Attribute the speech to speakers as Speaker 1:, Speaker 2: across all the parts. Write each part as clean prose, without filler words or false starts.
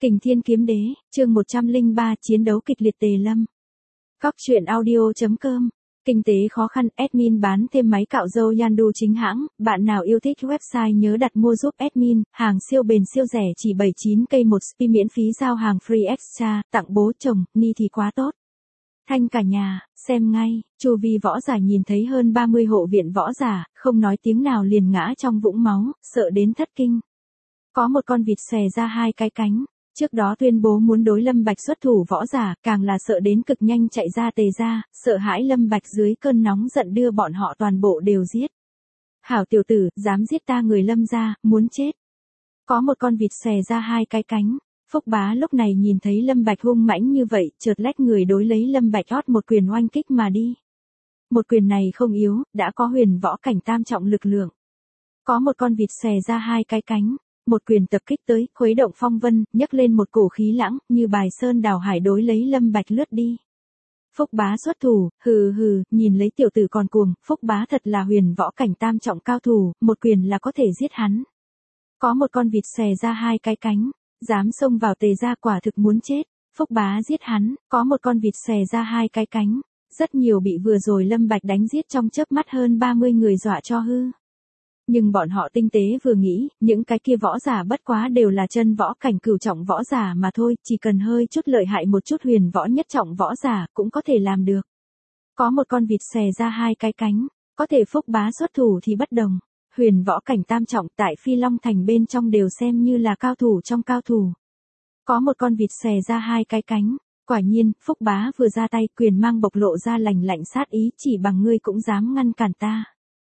Speaker 1: Kình Thiên Kiếm Đế, chương 103 chiến đấu kịch liệt Tề Lâm. Góc truyện audio.com. Kinh tế khó khăn, admin bán thêm máy cạo râu Yandu chính hãng, bạn nào yêu thích website nhớ đặt mua giúp admin, hàng siêu bền siêu rẻ chỉ 79k một spi miễn phí giao hàng free extra, tặng bố chồng, ni thì quá tốt. Thanh cả nhà, xem ngay, chu vi võ giả nhìn thấy hơn 30 hộ viện võ giả, không nói tiếng nào liền ngã trong vũng máu, sợ đến thất kinh. Có một con vịt xòe ra hai cái cánh. Trước đó tuyên bố muốn đối Lâm Bạch xuất thủ võ giả, càng là sợ đến cực nhanh chạy ra Tề ra, sợ hãi Lâm Bạch dưới cơn nóng giận đưa bọn họ toàn bộ đều giết. Hảo tiểu tử, dám giết ta người Lâm gia, muốn chết. Có một con vịt xòe ra hai cái cánh. Phúc Bá lúc này nhìn thấy Lâm Bạch hung mãnh như vậy, chợt lách người đối lấy Lâm Bạch hót một quyền oanh kích mà đi. Một quyền này không yếu, đã có huyền võ cảnh tam trọng lực lượng. Có một con vịt xòe ra hai cái cánh. Một quyền tập kích tới, khuấy động phong vân, nhấc lên một cổ khí lãng, như bài sơn đào hải đối lấy Lâm Bạch lướt đi. Phúc Bá xuất thủ, hừ, nhìn lấy tiểu tử còn cuồng, Phúc Bá thật là huyền võ cảnh tam trọng cao thủ, một quyền là có thể giết hắn. Có một con vịt xòe ra hai cái cánh, dám xông vào Tề gia quả thực muốn chết, Phúc Bá giết hắn, có một con vịt xòe ra hai cái cánh, rất nhiều bị vừa rồi Lâm Bạch đánh giết trong chớp mắt hơn 30 người dọa cho hư. Nhưng bọn họ tinh tế vừa nghĩ, những cái kia võ giả bất quá đều là chân võ cảnh cửu trọng võ giả mà thôi, chỉ cần hơi chút lợi hại một chút huyền võ nhất trọng võ giả cũng có thể làm được. Có một con vịt xòe ra hai cái cánh, có thể Phúc Bá xuất thủ thì bất đồng. Huyền võ cảnh tam trọng tại Phi Long Thành bên trong đều xem như là cao thủ trong cao thủ. Có một con vịt xòe ra hai cái cánh, quả nhiên, Phúc Bá vừa ra tay quyền mang bộc lộ ra lạnh lạnh sát ý, chỉ bằng ngươi cũng dám ngăn cản ta.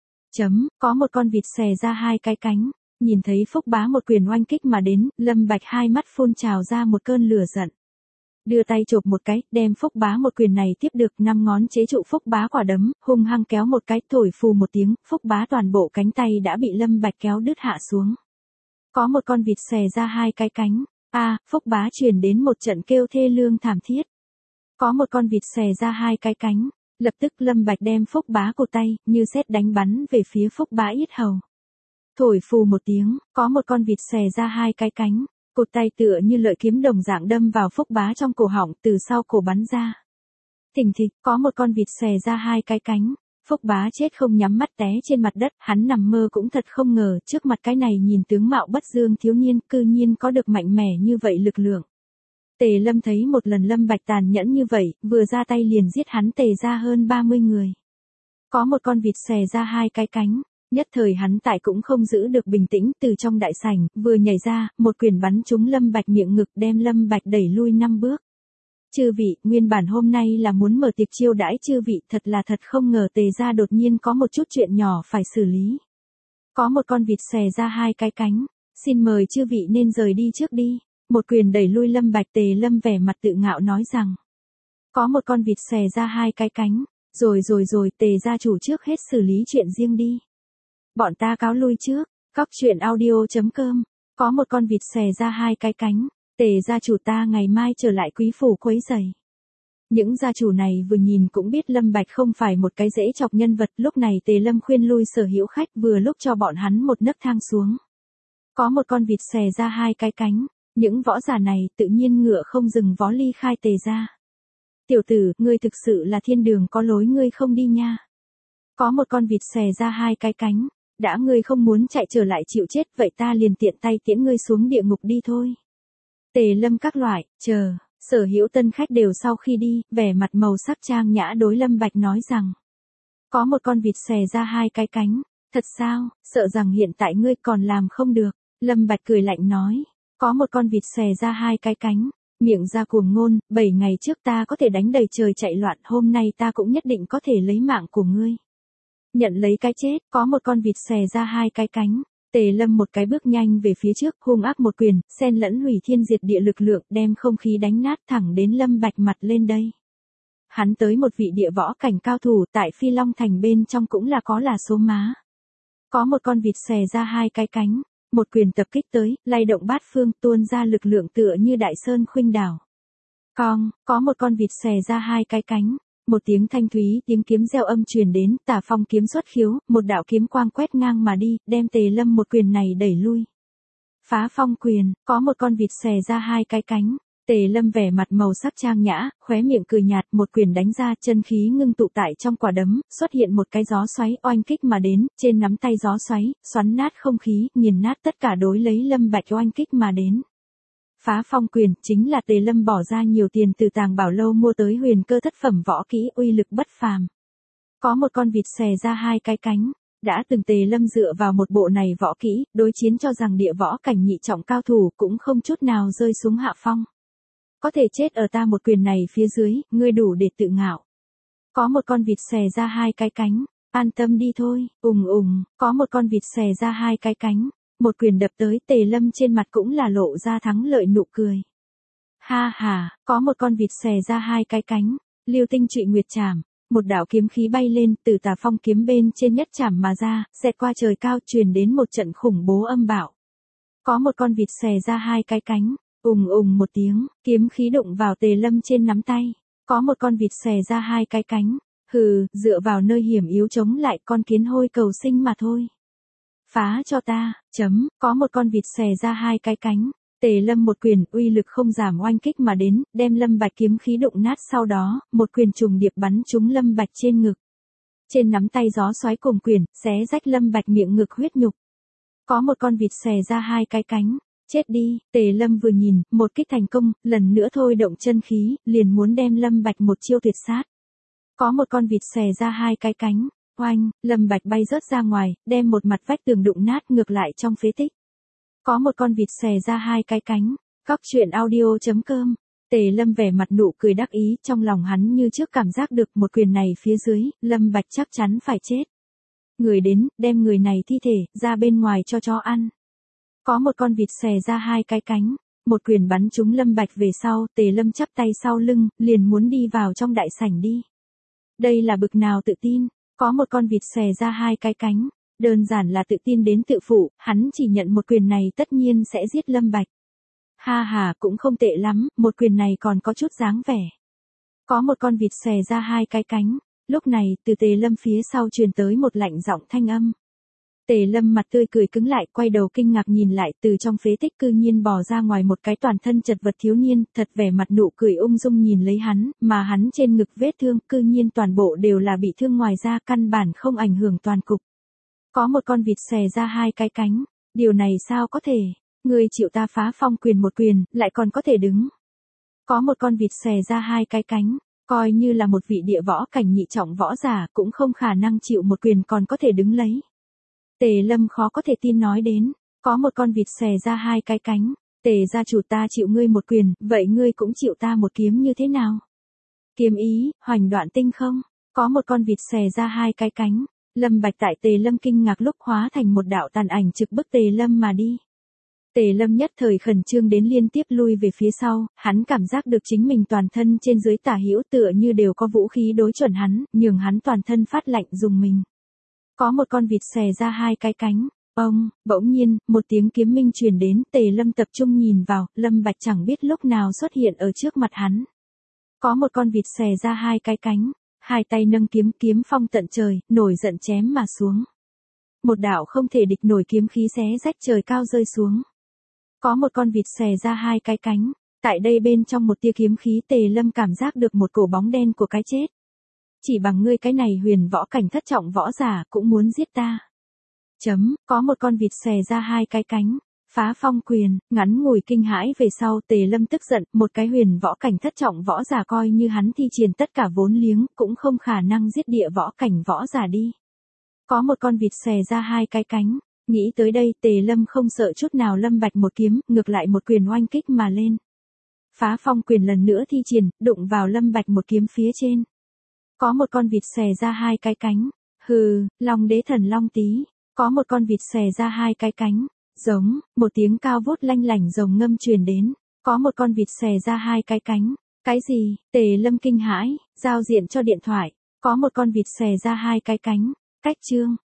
Speaker 1: Có một con vịt xòe ra hai cái cánh, nhìn thấy Phúc Bá một quyền oanh kích mà đến, Lâm Bạch hai mắt phun trào ra một cơn lửa giận. Đưa tay chộp một cái, đem Phúc Bá một quyền này tiếp được, 5 ngón chế trụ Phúc Bá quả đấm, hung hăng kéo một cái, thổi phù một tiếng, Phúc Bá toàn bộ cánh tay đã bị Lâm Bạch kéo đứt hạ xuống. Có một con vịt xòe ra hai cái cánh, Phúc Bá truyền đến một trận kêu thê lương thảm thiết. Có một con vịt xòe ra hai cái cánh. Lập tức Lâm Bạch đem Phúc Bá cột tay, như sét đánh bắn về phía Phúc Bá yết hầu. Thổi phù một tiếng, có một con vịt xòe ra hai cái cánh, cột tay tựa như lợi kiếm đồng dạng đâm vào Phúc Bá trong cổ họng, từ sau cổ bắn ra. Thình thịch, có một con vịt xòe ra hai cái cánh, Phúc Bá chết không nhắm mắt té trên mặt đất, hắn nằm mơ cũng thật không ngờ, trước mặt cái này nhìn tướng mạo bất dương thiếu niên, cư nhiên có được mạnh mẽ như vậy lực lượng. Tề Lâm thấy một lần Lâm Bạch tàn nhẫn như vậy, vừa ra tay liền giết hắn Tề ra hơn 30 người. Có một con vịt xòe ra hai cái cánh, nhất thời hắn tại cũng không giữ được bình tĩnh, từ trong đại sảnh, vừa nhảy ra, một quyền bắn trúng Lâm Bạch miệng ngực, đem Lâm Bạch đẩy lui 5 bước. Chư vị, nguyên bản hôm nay là muốn mở tiệc chiêu đãi chư vị, thật không ngờ Tề ra đột nhiên có một chút chuyện nhỏ phải xử lý. Có một con vịt xòe ra hai cái cánh, xin mời chư vị nên rời đi trước đi. Một quyền đẩy lui Lâm Bạch. Tề Lâm vẻ mặt tự ngạo nói rằng. Có một con vịt xòe ra hai cái cánh. Rồi, Tề gia chủ trước hết xử lý chuyện riêng đi. Bọn ta cáo lui trước. Góc truyện audio.com. Có một con vịt xòe ra hai cái cánh. Tề gia chủ ta ngày mai trở lại quý phủ quấy rầy. Những gia chủ này vừa nhìn cũng biết Lâm Bạch không phải một cái dễ chọc nhân vật. Lúc này Tề Lâm khuyên lui sở hữu khách, vừa lúc cho bọn hắn một nấc thang xuống. Có một con vịt xòe ra hai cái cánh. Những võ giả này tự nhiên ngựa không dừng vó ly khai Tề ra. Tiểu tử, ngươi thực sự là thiên đường có lối ngươi không đi nha. Có một con vịt xòe ra hai cái cánh, đã ngươi không muốn chạy trở lại chịu chết, vậy ta liền tiện tay tiễn ngươi xuống địa ngục đi thôi. Tề Lâm các loại, sở hữu tân khách đều sau khi đi, vẻ mặt màu sắc trang nhã đối Lâm Bạch nói rằng. Có một con vịt xòe ra hai cái cánh, thật sao, sợ rằng hiện tại ngươi còn làm không được. Lâm Bạch cười lạnh nói. Có một con vịt xòe ra hai cái cánh, miệng ra cuồng ngôn, 7 ngày trước ta có thể đánh đầy trời chạy loạn, hôm nay ta cũng nhất định có thể lấy mạng của ngươi. Nhận lấy cái chết, có một con vịt xòe ra hai cái cánh, Tề Lâm một cái bước nhanh về phía trước, hung ác một quyền, xen lẫn hủy thiên diệt địa lực lượng, đem không khí đánh nát thẳng đến Lâm Bạch mặt lên đây. Hắn tới một vị địa võ cảnh cao thủ, tại Phi Long Thành bên trong cũng là có là số má. Có một con vịt xòe ra hai cái cánh. Một quyền tập kích tới, lay động bát phương, tuôn ra lực lượng tựa như đại sơn khuynh đảo. Có một con vịt xòe ra hai cái cánh, một tiếng thanh thúy, tiếng kiếm reo âm truyền đến, Tả Phong kiếm xuất khiếu, một đạo kiếm quang quét ngang mà đi, đem Tề Lâm một quyền này đẩy lui. Phá phong quyền, có một con vịt xòe ra hai cái cánh. Tề Lâm vẻ mặt màu sắc trang nhã, khóe miệng cười nhạt, một quyền đánh ra, chân khí ngưng tụ tại trong quả đấm, xuất hiện một cái gió xoáy oanh kích mà đến, trên nắm tay gió xoáy, xoắn nát không khí, nghiền nát tất cả đối lấy Lâm Bạch oanh kích mà đến. Phá phong quyền, chính là Tề Lâm bỏ ra nhiều tiền từ Tàng Bảo Lâu mua tới huyền cơ thất phẩm võ kỹ, uy lực bất phàm. Có một con vịt xòe ra hai cái cánh. Đã từng Tề Lâm dựa vào một bộ này võ kỹ, đối chiến cho rằng địa võ cảnh nhị trọng cao thủ cũng không chút nào rơi xuống hạ phong. Có thể chết ở ta một quyền này phía dưới, ngươi đủ để tự ngạo. Có một con vịt xòe ra hai cái cánh, an tâm đi thôi, có một con vịt xòe ra hai cái cánh, một quyền đập tới, Tề Lâm trên mặt cũng là lộ ra thắng lợi nụ cười. Ha ha, có một con vịt xòe ra hai cái cánh, Lưu Tinh Trụy Nguyệt Trảm, một đạo kiếm khí bay lên, từ Tà Phong kiếm bên trên nhất chảm mà ra, xẹt qua trời cao, truyền đến một trận khủng bố âm bạo. Có một con vịt xòe ra hai cái cánh. Một tiếng, kiếm khí đụng vào Tề Lâm trên nắm tay. Có một con vịt xòe ra hai cái cánh. Hừ, dựa vào nơi hiểm yếu chống lại con kiến hôi cầu sinh mà thôi. Phá cho ta, có một con vịt xòe ra hai cái cánh. Tề Lâm một quyền, uy lực không giảm oanh kích mà đến, đem Lâm Bạch kiếm khí đụng nát, sau đó, một quyền trùng điệp bắn trúng Lâm Bạch trên ngực. Trên nắm tay gió xoáy cùng quyền, xé rách Lâm Bạch miệng ngực huyết nhục. Có một con vịt xòe ra hai cái cánh. Chết đi, Tề Lâm vừa nhìn, một kích thành công, lần nữa thôi động chân khí, liền muốn đem Lâm Bạch một chiêu tuyệt sát. Có một con vịt xòe ra hai cái cánh, oanh, Lâm Bạch bay rớt ra ngoài, đem một mặt vách tường đụng nát ngược lại trong phế tích. Có một con vịt xòe ra hai cái cánh, Cóc truyện audio.com. Tề Lâm vẻ mặt nụ cười đắc ý, trong lòng hắn như trước cảm giác được một quyền này phía dưới, Lâm Bạch chắc chắn phải chết. Người đến, đem người này thi thể, ra bên ngoài cho chó ăn. Có một con vịt xòe ra hai cái cánh, một quyền bắn trúng Lâm Bạch về sau, Tề Lâm chắp tay sau lưng, liền muốn đi vào trong đại sảnh đi. Đây là bực nào tự tin, có một con vịt xòe ra hai cái cánh, đơn giản là tự tin đến tự phụ, hắn chỉ nhận một quyền này tất nhiên sẽ giết Lâm Bạch. Ha ha, cũng không tệ lắm, một quyền này còn có chút dáng vẻ. Có một con vịt xòe ra hai cái cánh, lúc này, từ Tề Lâm phía sau truyền tới một lạnh giọng thanh âm. Tề Lâm mặt tươi cười cứng lại, quay đầu kinh ngạc nhìn lại, từ trong phế tích cư nhiên bò ra ngoài một cái toàn thân chật vật thiếu niên, thật vẻ mặt nụ cười ung dung nhìn lấy hắn, mà hắn trên ngực vết thương, cư nhiên toàn bộ đều là bị thương, ngoài ra căn bản không ảnh hưởng toàn cục. Có một con vịt xòe ra hai cái cánh, điều này sao có thể, ngươi chịu ta phá phong quyền một quyền, lại còn có thể đứng. Có một con vịt xòe ra hai cái cánh, coi như là một vị địa võ cảnh nhị trọng võ giả cũng không khả năng chịu một quyền còn có thể đứng lấy. Tề Lâm khó có thể tin nói đến, có một con vịt xòe ra hai cái cánh, Tề gia chủ ta chịu ngươi một quyền, vậy ngươi cũng chịu ta một kiếm như thế nào? Kiếm ý, hoành đoạn tinh không, có một con vịt xòe ra hai cái cánh, Lâm Bạch tại Tề Lâm kinh ngạc lúc hóa thành một đạo tàn ảnh trực bức Tề Lâm mà đi. Tề Lâm nhất thời khẩn trương đến liên tiếp lui về phía sau, hắn cảm giác được chính mình toàn thân trên dưới tả hữu tựa như đều có vũ khí đối chuẩn hắn, nhường hắn toàn thân phát lạnh dùng mình. Có một con vịt xòe ra hai cái cánh, bỗng nhiên, một tiếng kiếm minh truyền đến, Tề Lâm tập trung nhìn vào, Lâm Bạch chẳng biết lúc nào xuất hiện ở trước mặt hắn. Có một con vịt xòe ra hai cái cánh, hai tay nâng kiếm, kiếm phong tận trời, nổi giận chém mà xuống. Một đạo không thể địch nổi kiếm khí xé rách trời cao rơi xuống. Có một con vịt xòe ra hai cái cánh, tại đây bên trong một tia kiếm khí Tề Lâm cảm giác được một cổ bóng đen của cái chết. Chỉ bằng ngươi cái này huyền võ cảnh thất trọng võ giả cũng muốn giết ta. Có một con vịt xòe ra hai cái cánh, phá phong quyền, ngắn ngủi kinh hãi về sau Tề Lâm tức giận, một cái huyền võ cảnh thất trọng võ giả coi như hắn thi triển tất cả vốn liếng cũng không khả năng giết địa võ cảnh võ giả đi. Có một con vịt xòe ra hai cái cánh, nghĩ tới đây Tề Lâm không sợ chút nào Lâm Bạch một kiếm, ngược lại một quyền oanh kích mà lên. Phá phong quyền lần nữa thi triển, đụng vào Lâm Bạch một kiếm phía trên. Có một con vịt xòe ra hai cái cánh, hừ, Long Đế Thần Long Tí, có một con vịt xòe ra hai cái cánh, giống, một tiếng cao vút lanh lảnh rồng ngâm truyền đến, có một con vịt xòe ra hai cái cánh, cái gì, Tề Lâm kinh hãi, giao diện cho điện thoại, có một con vịt xòe ra hai cái cánh, cách chương.